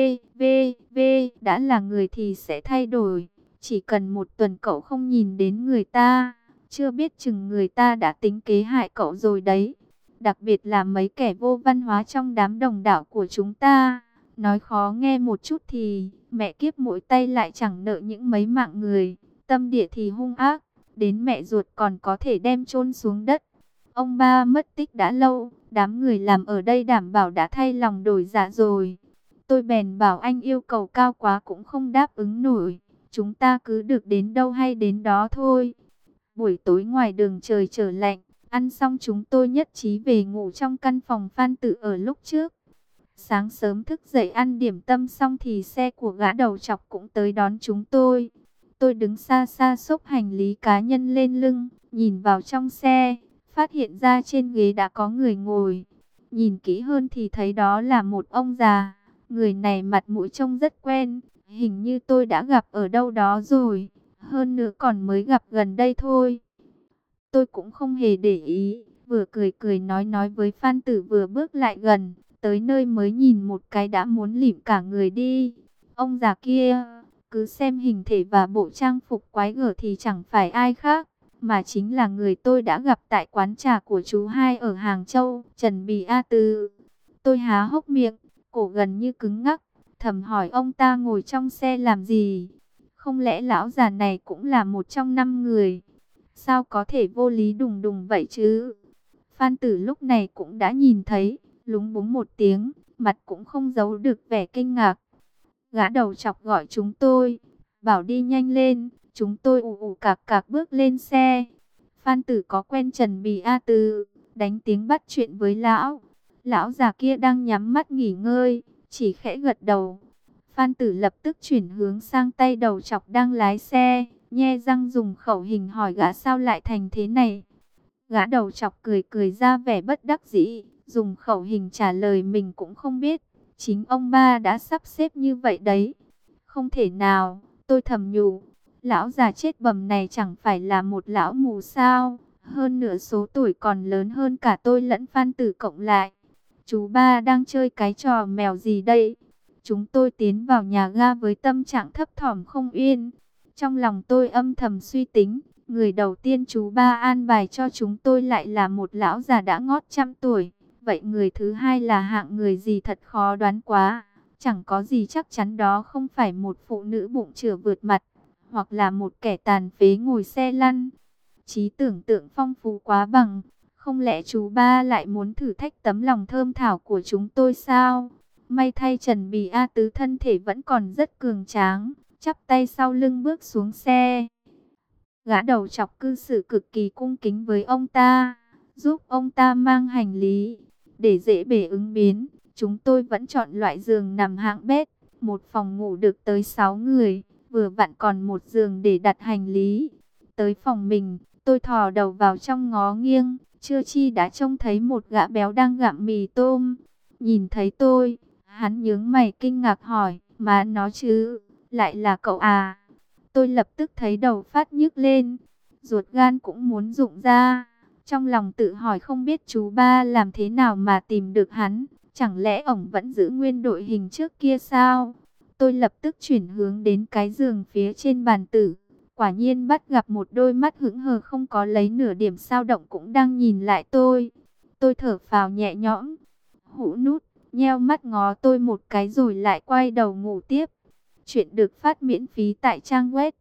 V, đã là người thì sẽ thay đổi. Chỉ cần một tuần cậu không nhìn đến người ta, chưa biết chừng người ta đã tính kế hại cậu rồi đấy. Đặc biệt là mấy kẻ vô văn hóa trong đám đồng đảo của chúng ta. Nói khó nghe một chút thì, mẹ kiếp mỗi tay lại chẳng nợ những mấy mạng người. Tâm địa thì hung ác, đến mẹ ruột còn có thể đem chôn xuống đất. Ông ba mất tích đã lâu, đám người làm ở đây đảm bảo đã thay lòng đổi dạ rồi. Tôi bèn bảo anh yêu cầu cao quá cũng không đáp ứng nổi. Chúng ta cứ được đến đâu hay đến đó thôi. Buổi tối ngoài đường trời trở lạnh, ăn xong chúng tôi nhất trí về ngủ trong căn phòng Phan Tử ở lúc trước. Sáng sớm thức dậy ăn điểm tâm xong thì xe của gã đầu chọc cũng tới đón chúng tôi. Tôi đứng xa xa xốc hành lý cá nhân lên lưng, nhìn vào trong xe, phát hiện ra trên ghế đã có người ngồi. Nhìn kỹ hơn thì thấy đó là một ông già. Người này mặt mũi trông rất quen, hình như tôi đã gặp ở đâu đó rồi, hơn nữa còn mới gặp gần đây thôi. Tôi cũng không hề để ý, vừa cười cười nói với Phan Tử vừa bước lại gần, tới nơi mới nhìn một cái đã muốn lịm cả người đi. Ông già kia, cứ xem hình thể và bộ trang phục quái gở thì chẳng phải ai khác, mà chính là người tôi đã gặp tại quán trà của chú hai ở Hàng Châu, Trần Bì A Từ. Tôi há hốc miệng, cổ gần như cứng ngắc, thầm hỏi ông ta ngồi trong xe làm gì? Không lẽ lão già này cũng là một trong 5 người? Sao có thể vô lý đùng đùng vậy chứ? Phan Tử lúc này cũng đã nhìn thấy, lúng búng một tiếng, mặt cũng không giấu được vẻ kinh ngạc. Gã đầu chọc gọi chúng tôi, bảo đi nhanh lên, chúng tôi ù ù cạc cạc bước lên xe. Phan Tử có quen Trần Bì A Từ, đánh tiếng bắt chuyện với lão. Lão già kia đang nhắm mắt nghỉ ngơi, chỉ khẽ gật đầu. Phan Tử lập tức chuyển hướng sang tay đầu chọc đang lái xe, nhe răng dùng khẩu hình hỏi gã sao lại thành thế này. Gã đầu chọc cười cười ra vẻ bất đắc dĩ, dùng khẩu hình trả lời mình cũng không biết. Chính ông ba đã sắp xếp như vậy đấy. Không thể nào, tôi thầm nhủ. Lão già chết bầm này chẳng phải là một lão mù sao. Hơn nữa số tuổi còn lớn hơn cả tôi lẫn Phan Tử cộng lại. Chú ba đang chơi cái trò mèo gì đây? Chúng tôi tiến vào nhà ga với tâm trạng thấp thỏm không yên. Trong lòng tôi âm thầm suy tính. Người đầu tiên chú ba an bài cho chúng tôi lại là một lão già đã ngót 100 tuổi. Vậy người thứ hai là hạng người gì thật khó đoán quá. Chẳng có gì chắc chắn đó không phải một phụ nữ bụng chửa vượt mặt, hoặc là một kẻ tàn phế ngồi xe lăn. Trí tưởng tượng phong phú quá bằng. Không lẽ chú ba lại muốn thử thách tấm lòng thơm thảo của chúng tôi sao? May thay Trần Bì A Tứ thân thể vẫn còn rất cường tráng, chắp tay sau lưng bước xuống xe. Gã đầu chọc cư xử cực kỳ cung kính với ông ta, giúp ông ta mang hành lý. Để dễ bề ứng biến, chúng tôi vẫn chọn loại giường nằm hạng bét, một phòng ngủ được tới 6 người, vừa vặn còn một giường để đặt hành lý. Tới phòng mình, tôi thò đầu vào trong ngó nghiêng, chưa chi đã trông thấy một gã béo đang gặm mì tôm. Nhìn thấy tôi, hắn nhướng mày kinh ngạc hỏi, má nó chứ, lại là cậu à? Tôi lập tức thấy đầu phát nhức lên, ruột gan cũng muốn rụng ra. Trong lòng tự hỏi không biết chú ba làm thế nào mà tìm được hắn, chẳng lẽ ổng vẫn giữ nguyên đội hình trước kia sao? Tôi lập tức chuyển hướng đến cái giường phía trên bàn tử. Quả nhiên bắt gặp một đôi mắt hững hờ không có lấy nửa điểm dao động cũng đang nhìn lại tôi. Tôi thở phào nhẹ nhõm, hũ nút, nheo mắt ngó tôi một cái rồi lại quay đầu ngủ tiếp. Chuyện được phát miễn phí tại trang web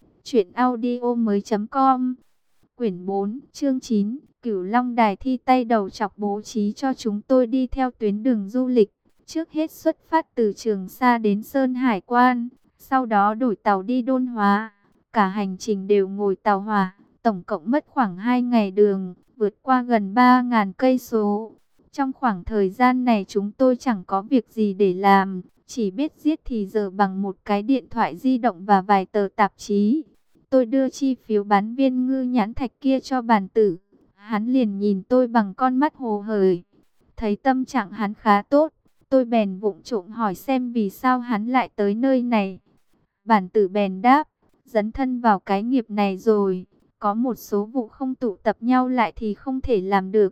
truyệnaudiomoi.com. Quyển 4, chương 9, Cửu Long Đài thi tay đầu chọc bố trí cho chúng tôi đi theo tuyến đường du lịch. Trước hết xuất phát từ Trường Sa đến Sơn Hải Quan, sau đó đổi tàu đi Đôn Hóa. Cả hành trình đều ngồi tàu hỏa, tổng cộng mất khoảng 2 ngày đường, vượt qua gần 3.000 cây số. Trong khoảng thời gian này chúng tôi chẳng có việc gì để làm, chỉ biết giết thì giờ bằng một cái điện thoại di động và vài tờ tạp chí. Tôi đưa chi phiếu bán viên ngư nhãn thạch kia cho bàn tử. Hắn liền nhìn tôi bằng con mắt hồ hởi. Thấy tâm trạng hắn khá tốt, tôi bèn vụng trộm hỏi xem vì sao hắn lại tới nơi này. Bàn tử bèn đáp, dấn thân vào cái nghiệp này rồi, có một số vụ không tụ tập nhau lại thì không thể làm được.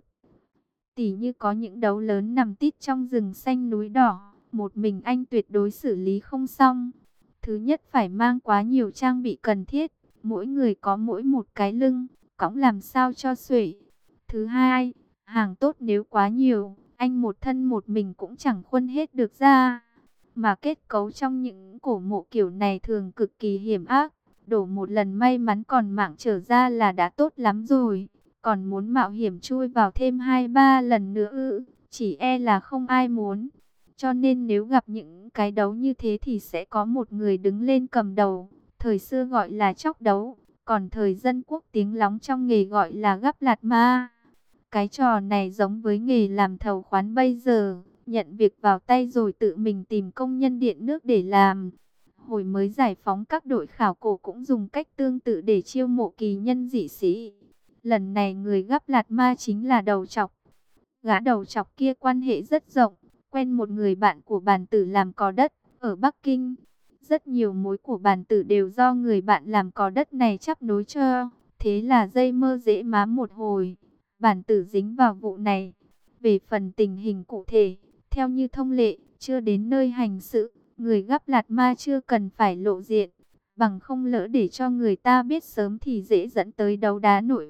Tỉ như có những đấu lớn nằm tít trong rừng xanh núi đỏ, một mình anh tuyệt đối xử lý không xong. Thứ nhất phải mang quá nhiều trang bị cần thiết, mỗi người có mỗi một cái lưng, cõng làm sao cho xuể. Thứ hai, hàng tốt nếu quá nhiều, anh một thân một mình cũng chẳng khuân hết được ra. Mà kết cấu trong những cổ mộ kiểu này thường cực kỳ hiểm ác, đổ một lần may mắn còn mạng trở ra là đã tốt lắm rồi. Còn muốn mạo hiểm chui vào thêm 2-3 lần nữa chỉ e là không ai muốn. Cho nên nếu gặp những cái đấu như thế thì sẽ có một người đứng lên cầm đầu. Thời xưa gọi là chóc đấu, còn thời dân quốc tiếng lóng trong nghề gọi là gắp lạt ma. Cái trò này giống với nghề làm thầu khoán bây giờ, nhận việc vào tay rồi tự mình tìm công nhân điện nước để làm. Hồi mới giải phóng các đội khảo cổ cũng dùng cách tương tự để chiêu mộ kỳ nhân dị sĩ. Lần này người gắp lạt ma chính là đầu trọc. Gã đầu trọc kia quan hệ rất rộng, quen một người bạn của bàn tử làm cò đất ở Bắc Kinh. Rất nhiều mối của bàn tử đều do người bạn làm cò đất này chắp nối cho. Thế là dây mơ dễ má một hồi, bàn tử dính vào vụ này. Về phần tình hình cụ thể, theo như thông lệ, chưa đến nơi hành sự, người gắp lạt ma chưa cần phải lộ diện. Bằng không lỡ để cho người ta biết sớm thì dễ dẫn tới đấu đá nội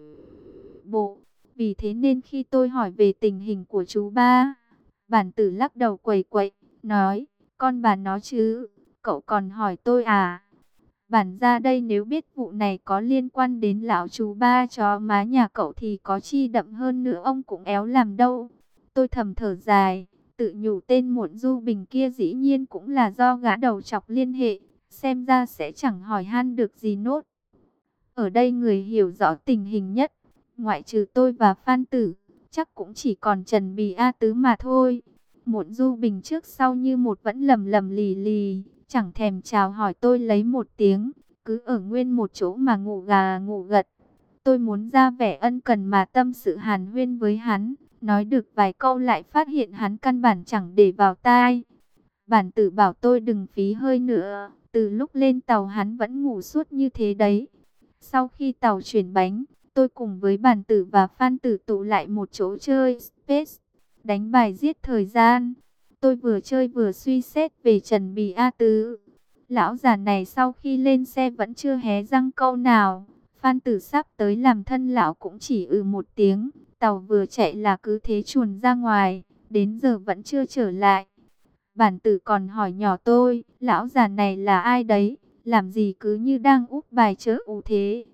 bộ. Vì thế nên khi tôi hỏi về tình hình của chú ba, bản tử lắc đầu quẩy quậy, nói, con bà nó chứ, cậu còn hỏi tôi à? Bản ra đây nếu biết vụ này có liên quan đến lão chú ba chó má nhà cậu thì có chi đậm hơn nữa ông cũng éo làm đâu. Tôi thầm thở dài, tự nhủ tên muộn du bình kia dĩ nhiên cũng là do gã đầu chọc liên hệ, xem ra sẽ chẳng hỏi han được gì nốt. Ở đây người hiểu rõ tình hình nhất, ngoại trừ tôi và Phan Tử, chắc cũng chỉ còn Trần Bì A Tứ mà thôi. Muộn du bình trước sau như một vẫn lầm lầm lì lì, chẳng thèm chào hỏi tôi lấy một tiếng, cứ ở nguyên một chỗ mà ngủ gà ngủ gật. Tôi muốn ra vẻ ân cần mà tâm sự hàn huyên với hắn, nói được vài câu lại phát hiện hắn căn bản chẳng để vào tai. Bản tử bảo tôi đừng phí hơi nữa, từ lúc lên tàu hắn vẫn ngủ suốt như thế đấy. Sau khi tàu chuyển bánh, tôi cùng với bản tử và Phan Tử tụ lại một chỗ chơi Space, đánh bài giết thời gian. Tôi vừa chơi vừa suy xét về Trần Bì A Tứ. Lão già này sau khi lên xe vẫn chưa hé răng câu nào. Phan Tử sắp tới làm thân lão cũng chỉ một tiếng. Tàu vừa chạy là cứ thế chuồn ra ngoài, đến giờ vẫn chưa trở lại. Bản tử còn hỏi nhỏ tôi, lão già này là ai đấy, làm gì cứ như đang úp bài chớ ú thế.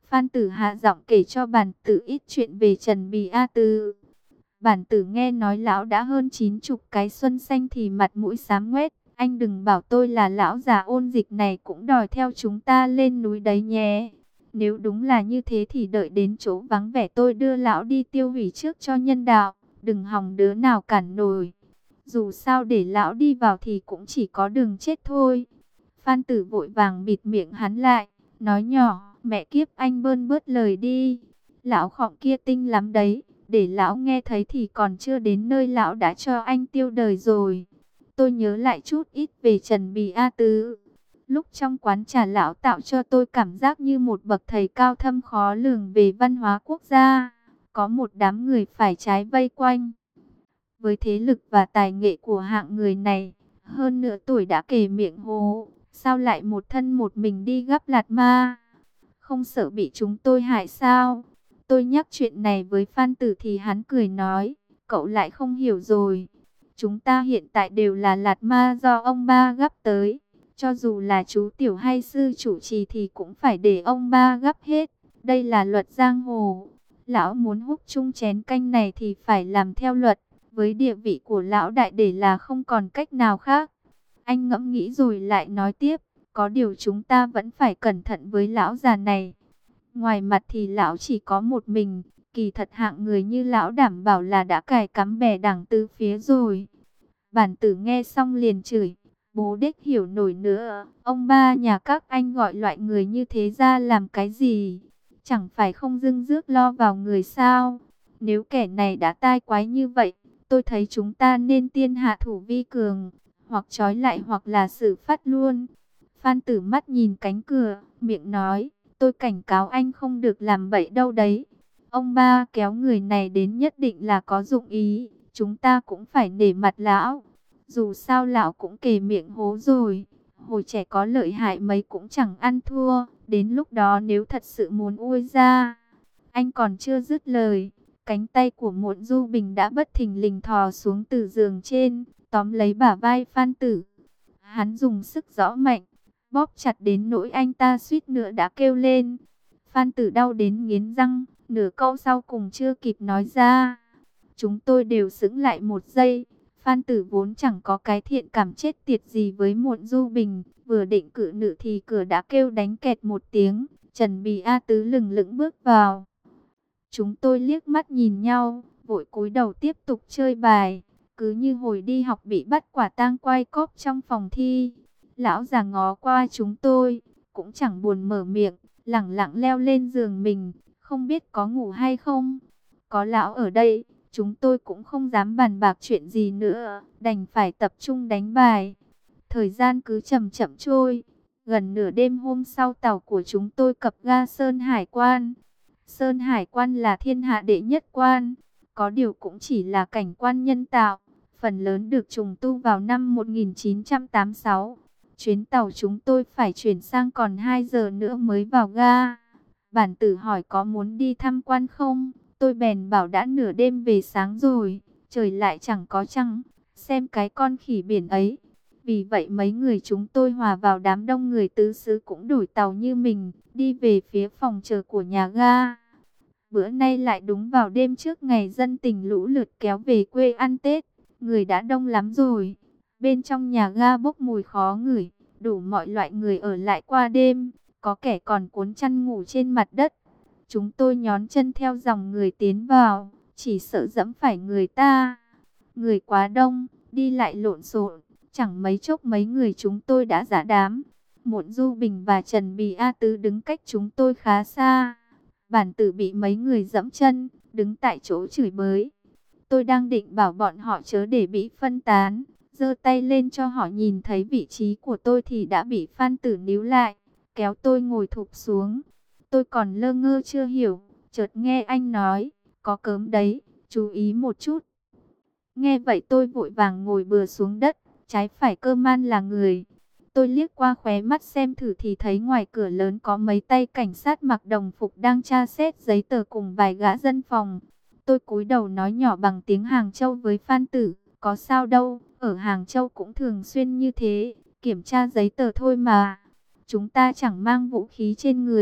Phan Tử hạ giọng kể cho bản tử ít chuyện về Trần Bì A Tứ. Bản tử nghe nói lão đã hơn 90 cái xuân xanh thì mặt mũi xám ngoét. Anh đừng bảo tôi là lão già ôn dịch này cũng đòi theo chúng ta lên núi đấy nhé. Nếu đúng là như thế thì đợi đến chỗ vắng vẻ tôi đưa lão đi tiêu hủy trước cho nhân đạo. Đừng hòng đứa nào cản nổi. Dù sao để lão đi vào thì cũng chỉ có đường chết thôi. Phan Tử vội vàng bịt miệng hắn lại, nói nhỏ, mẹ kiếp anh bớn bớt lời đi. Lão khọm kia tinh lắm đấy, để lão nghe thấy thì còn chưa đến nơi lão đã cho anh tiêu đời rồi. Tôi nhớ lại chút ít về Trần Bì A Tứ. Lúc trong quán trà lão tạo cho tôi cảm giác như một bậc thầy cao thâm khó lường về văn hóa quốc gia. Có một đám người phải trái vây quanh. Với thế lực và tài nghệ của hạng người này, hơn nửa tuổi đã kề miệng hố, sao lại một thân một mình đi gắp lạt ma? Không sợ bị chúng tôi hại sao? Tôi nhắc chuyện này với Phan Tử thì hắn cười nói, cậu lại không hiểu rồi. Chúng ta hiện tại đều là lạt ma do ông ba gắp tới. Cho dù là chú tiểu hay sư chủ trì thì cũng phải để ông ba gắp hết. Đây là luật giang hồ. Lão muốn húp chung chén canh này thì phải làm theo luật. Với địa vị của lão đại để là không còn cách nào khác. Anh ngẫm nghĩ rồi lại nói tiếp. Có điều chúng ta vẫn phải cẩn thận với lão già này. Ngoài mặt thì lão chỉ có một mình. Kỳ thật hạng người như lão đảm bảo là đã cài cắm bè đảng tứ phía rồi. Bản tử nghe xong liền chửi. Bố đếch hiểu nổi nữa. Ông ba nhà các anh gọi loại người như thế ra làm cái gì? Chẳng phải không dưng rước lo vào người sao? Nếu kẻ này đã tai quái như vậy, tôi thấy chúng ta nên tiên hạ thủ vi cường, hoặc trói lại hoặc là xử phát luôn. Phan Tử mắt nhìn cánh cửa, miệng nói, tôi cảnh cáo anh không được làm bậy đâu đấy. Ông ba kéo người này đến nhất định là có dụng ý, chúng ta cũng phải nể mặt lão. Dù sao lão cũng kề miệng hố rồi, hồi trẻ có lợi hại mấy cũng chẳng ăn thua, đến lúc đó nếu thật sự muốn ui ra. Anh còn chưa dứt lời, cánh tay của Muộn Du Bình đã bất thình lình thò xuống từ giường trên, tóm lấy bả vai Phan Tử. Hắn dùng sức giõ mạnh, bóp chặt đến nỗi anh ta suýt nữa đã kêu lên. Phan Tử đau đến nghiến răng, nửa câu sau cùng chưa kịp nói ra. Chúng tôi đều sững lại một giây. Phan Tử vốn chẳng có cái thiện cảm chết tiệt gì với Muộn Du Bình, vừa định cự nữ thì cửa đã kêu đánh kẹt một tiếng, Trần Bì A Tứ lừng lững bước vào. Chúng tôi liếc mắt nhìn nhau, vội cúi đầu tiếp tục chơi bài, cứ như hồi đi học bị bắt quả tang quay cóp trong phòng thi. Lão già ngó qua chúng tôi, cũng chẳng buồn mở miệng, lẳng lặng leo lên giường mình, không biết có ngủ hay không. Có lão ở đây, chúng tôi cũng không dám bàn bạc chuyện gì nữa, đành phải tập trung đánh bài. Thời gian cứ chậm chậm trôi, gần nửa đêm hôm sau tàu của chúng tôi cập ga Sơn Hải Quan. Sơn Hải Quan là thiên hạ đệ nhất quan, có điều cũng chỉ là cảnh quan nhân tạo, phần lớn được trùng tu vào năm 1986. Chuyến tàu chúng tôi phải chuyển sang còn 2 giờ nữa mới vào ga. Bản tử hỏi có muốn đi tham quan không? Tôi bèn bảo đã nửa đêm về sáng rồi, trời lại chẳng có trăng, xem cái con khỉ biển ấy. Vì vậy mấy người chúng tôi hòa vào đám đông người tứ xứ cũng đổi tàu như mình, đi về phía phòng chờ của nhà ga. Bữa nay lại đúng vào đêm trước ngày dân tình lũ lượt kéo về quê ăn Tết, người đã đông lắm rồi. Bên trong nhà ga bốc mùi khó ngửi, đủ mọi loại người ở lại qua đêm, có kẻ còn cuốn chăn ngủ trên mặt đất. Chúng tôi nhón chân theo dòng người tiến vào, chỉ sợ dẫm phải người ta. Người quá đông, đi lại lộn xộn, chẳng mấy chốc mấy người chúng tôi đã rã đám. Muộn Du Bình và Trần Bì A Tứ đứng cách chúng tôi khá xa. Bản tử bị mấy người dẫm chân, đứng tại chỗ chửi bới. Tôi đang định bảo bọn họ chớ để bị phân tán, giơ tay lên cho họ nhìn thấy vị trí của tôi thì đã bị Phan Tử níu lại, kéo tôi ngồi thụp xuống. Tôi còn lơ ngơ chưa hiểu, chợt nghe anh nói, có cớm đấy, chú ý một chút. Nghe vậy tôi vội vàng ngồi bừa xuống đất, trái phải cơ man là người. Tôi liếc qua khóe mắt xem thử thì thấy ngoài cửa lớn có mấy tay cảnh sát mặc đồng phục đang tra xét giấy tờ cùng vài gã dân phòng. Tôi cúi đầu nói nhỏ bằng tiếng Hàng Châu với Phan Tử, có sao đâu, ở Hàng Châu cũng thường xuyên như thế, kiểm tra giấy tờ thôi mà. Chúng ta chẳng mang vũ khí trên người,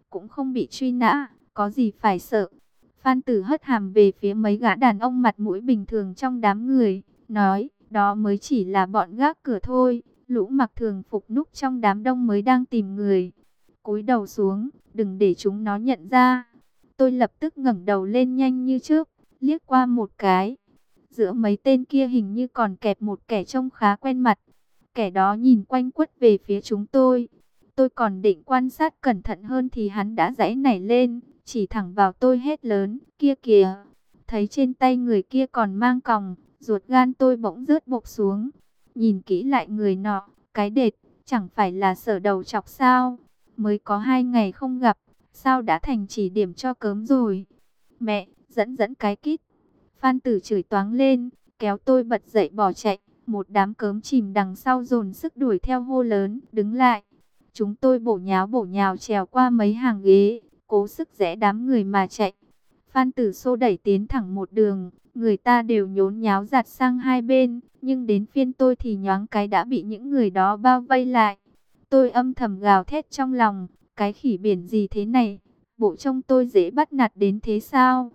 cũng không bị truy nã, có gì phải sợ. Phan Tử hất hàm về phía mấy gã đàn ông mặt mũi bình thường trong đám người, nói, đó mới chỉ là bọn gác cửa thôi, lũ mặc thường phục núp trong đám đông mới đang tìm người. Cúi đầu xuống, đừng để chúng nó nhận ra. Tôi lập tức ngẩng đầu lên nhanh như trước, liếc qua một cái. Giữa mấy tên kia hình như còn kẹp một kẻ trông khá quen mặt. Kẻ đó nhìn quanh quất về phía chúng tôi. Tôi còn định quan sát cẩn thận hơn thì hắn đã giãy nảy lên, chỉ thẳng vào tôi hét lớn, kia kìa. Thấy trên tay người kia còn mang còng, ruột gan tôi bỗng rớt bột xuống. Nhìn kỹ lại người nọ, cái đệt, chẳng phải là Sở Đầu Trọc sao? Mới có 2 ngày không gặp, sao đã thành chỉ điểm cho cớm rồi? Mẹ, dẫn cái kít. Phan Tử chửi toáng lên, kéo tôi bật dậy bỏ chạy. Một đám cớm chìm đằng sau dồn sức đuổi theo hô lớn, đứng lại. Chúng tôi bổ nhào trèo qua mấy hàng ghế, cố sức rẽ đám người mà chạy. Phan Tử xô đẩy tiến thẳng một đường, người ta đều nhốn nháo giạt sang hai bên, nhưng đến phiên tôi thì nhoáng cái đã bị những người đó bao vây lại. Tôi âm thầm gào thét trong lòng, cái khỉ biển gì thế này, bộ trông tôi dễ bắt nạt đến thế sao?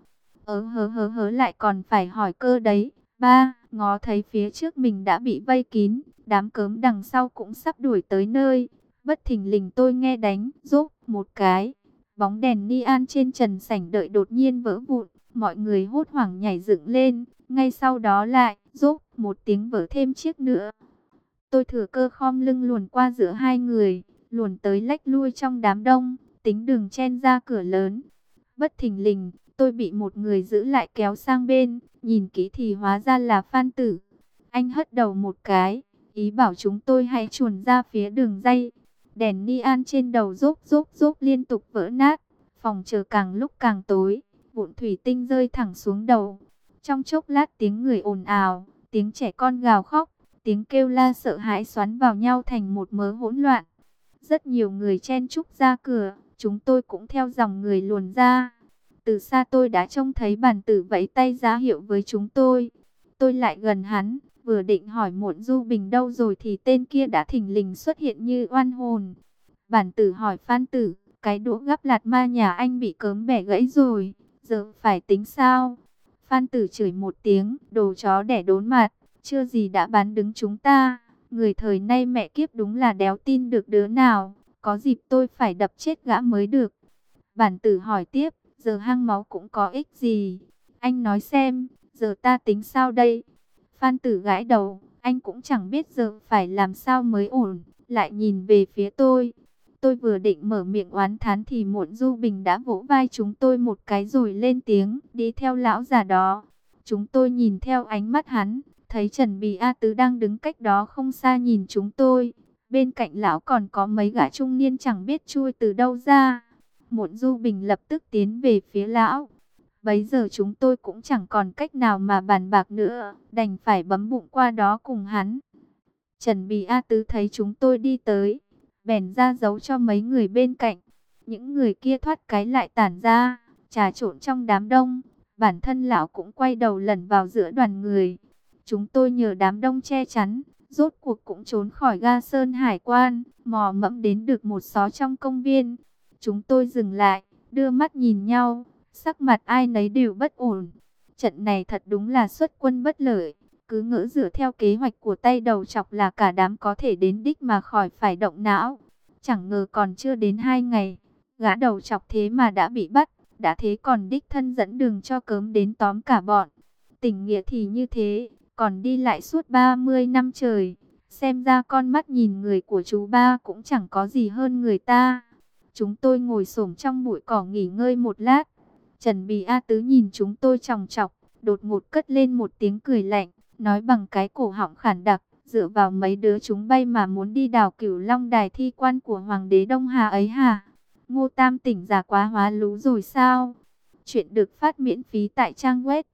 Hớ lại còn phải hỏi cơ đấy. Ba, ngó thấy phía trước mình đã bị vây kín, đám cớm đằng sau cũng sắp đuổi tới nơi. Bất thình lình tôi nghe đánh, rốp một cái. Bóng đèn neon trên trần sảnh đợi đột nhiên vỡ vụn, mọi người hốt hoảng nhảy dựng lên, ngay sau đó lại, rốp một tiếng vỡ thêm chiếc nữa. Tôi thừa cơ khom lưng luồn qua giữa hai người, luồn tới lách lui trong đám đông, tính đường chen ra cửa lớn. Bất thình lình, tôi bị một người giữ lại kéo sang bên, nhìn kỹ thì hóa ra là Phan Tử. Anh hất đầu một cái, ý bảo chúng tôi hãy chuồn ra phía đường ray. Đèn neon trên đầu rốp liên tục vỡ nát, phòng chờ càng lúc càng tối, vụn thủy tinh rơi thẳng xuống đầu. Trong chốc lát tiếng người ồn ào, tiếng trẻ con gào khóc, tiếng kêu la sợ hãi xoắn vào nhau thành một mớ hỗn loạn. Rất nhiều người chen chúc ra cửa, chúng tôi cũng theo dòng người luồn ra. Từ xa tôi đã trông thấy Bản Tử vẫy tay ra hiệu với chúng tôi. Tôi lại gần hắn, vừa định hỏi Muộn Du Bình đâu rồi thì tên kia đã thình lình xuất hiện như oan hồn. Bản Tử hỏi Phan Tử, cái đũa gắp lạt ma nhà anh bị cớm bẻ gãy rồi, giờ phải tính sao? Phan Tử chửi một tiếng, đồ chó đẻ đốn mặt, chưa gì đã bán đứng chúng ta. Người thời nay mẹ kiếp đúng là đéo tin được đứa nào, có dịp tôi phải đập chết gã mới được. Bản Tử hỏi tiếp, giờ hăng máu cũng có ích gì? Anh nói xem, giờ ta tính sao đây? Phan Tử gãi đầu, anh cũng chẳng biết giờ phải làm sao mới ổn, lại nhìn về phía tôi. Tôi vừa định mở miệng oán thán thì Muộn Du Bình đã vỗ vai chúng tôi một cái rồi lên tiếng, đi theo lão già đó. Chúng tôi nhìn theo ánh mắt hắn, thấy Trần Bì A Tứ đang đứng cách đó không xa nhìn chúng tôi. Bên cạnh lão còn có mấy gã trung niên chẳng biết chui từ đâu ra. Muộn Du Bình lập tức tiến về phía lão. Bấy giờ chúng tôi cũng chẳng còn cách nào mà bàn bạc nữa, đành phải bấm bụng qua đó cùng hắn. Trần Bì A Tứ thấy chúng tôi đi tới, bèn ra dấu cho mấy người bên cạnh. Những người kia thoát cái lại tản ra, trà trộn trong đám đông. Bản thân lão cũng quay đầu lẩn vào giữa đoàn người. Chúng tôi nhờ đám đông che chắn, rốt cuộc cũng trốn khỏi ga Sơn Hải quan, mò mẫm đến được một xó trong công viên. Chúng tôi dừng lại, đưa mắt nhìn nhau, sắc mặt ai nấy đều bất ổn. Trận này thật đúng là xuất quân bất lợi, cứ ngỡ dựa theo kế hoạch của tay đầu chọc là cả đám có thể đến đích mà khỏi phải động não. Chẳng ngờ còn chưa đến 2 ngày, gã đầu chọc thế mà đã bị bắt, đã thế còn đích thân dẫn đường cho cớm đến tóm cả bọn. Tình nghĩa thì như thế, còn đi lại suốt 30 năm trời. Xem ra con mắt nhìn người của chú ba cũng chẳng có gì hơn người ta. Chúng tôi ngồi xổm trong bụi cỏ nghỉ ngơi một lát. Trần Bì A Tứ nhìn chúng tôi chòng chọc, đột ngột cất lên một tiếng cười lạnh, nói bằng cái cổ họng khản đặc, dựa vào mấy đứa chúng bay mà muốn đi đào Cửu Long đài thi quan của Hoàng đế Đông Hà ấy hả? Ngô Tam tỉnh già quá hóa lú rồi sao? Chuyện được phát miễn phí tại trang web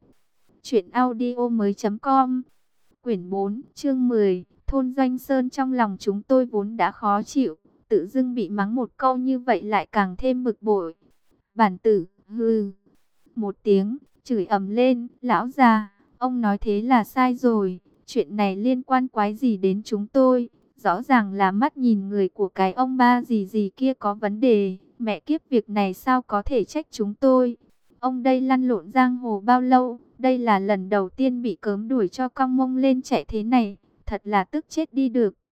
truyệnaudiomoi.com. Quyển 4, chương 10, thôn Doanh Sơn. Trong lòng chúng tôi vốn đã khó chịu, tự dưng bị mắng một câu như vậy lại càng thêm bực bội. Bản Tử, hừ, một tiếng, chửi ầm lên, lão già, ông nói thế là sai rồi, chuyện này liên quan quái gì đến chúng tôi, rõ ràng là mắt nhìn người của cái ông ba gì gì kia có vấn đề, Mẹ kiếp, việc này sao có thể trách chúng tôi? Ông đây lăn lộn giang hồ bao lâu? Đây là lần đầu tiên bị cớm đuổi cho cong mông lên chạy thế này. Thật là tức chết đi được.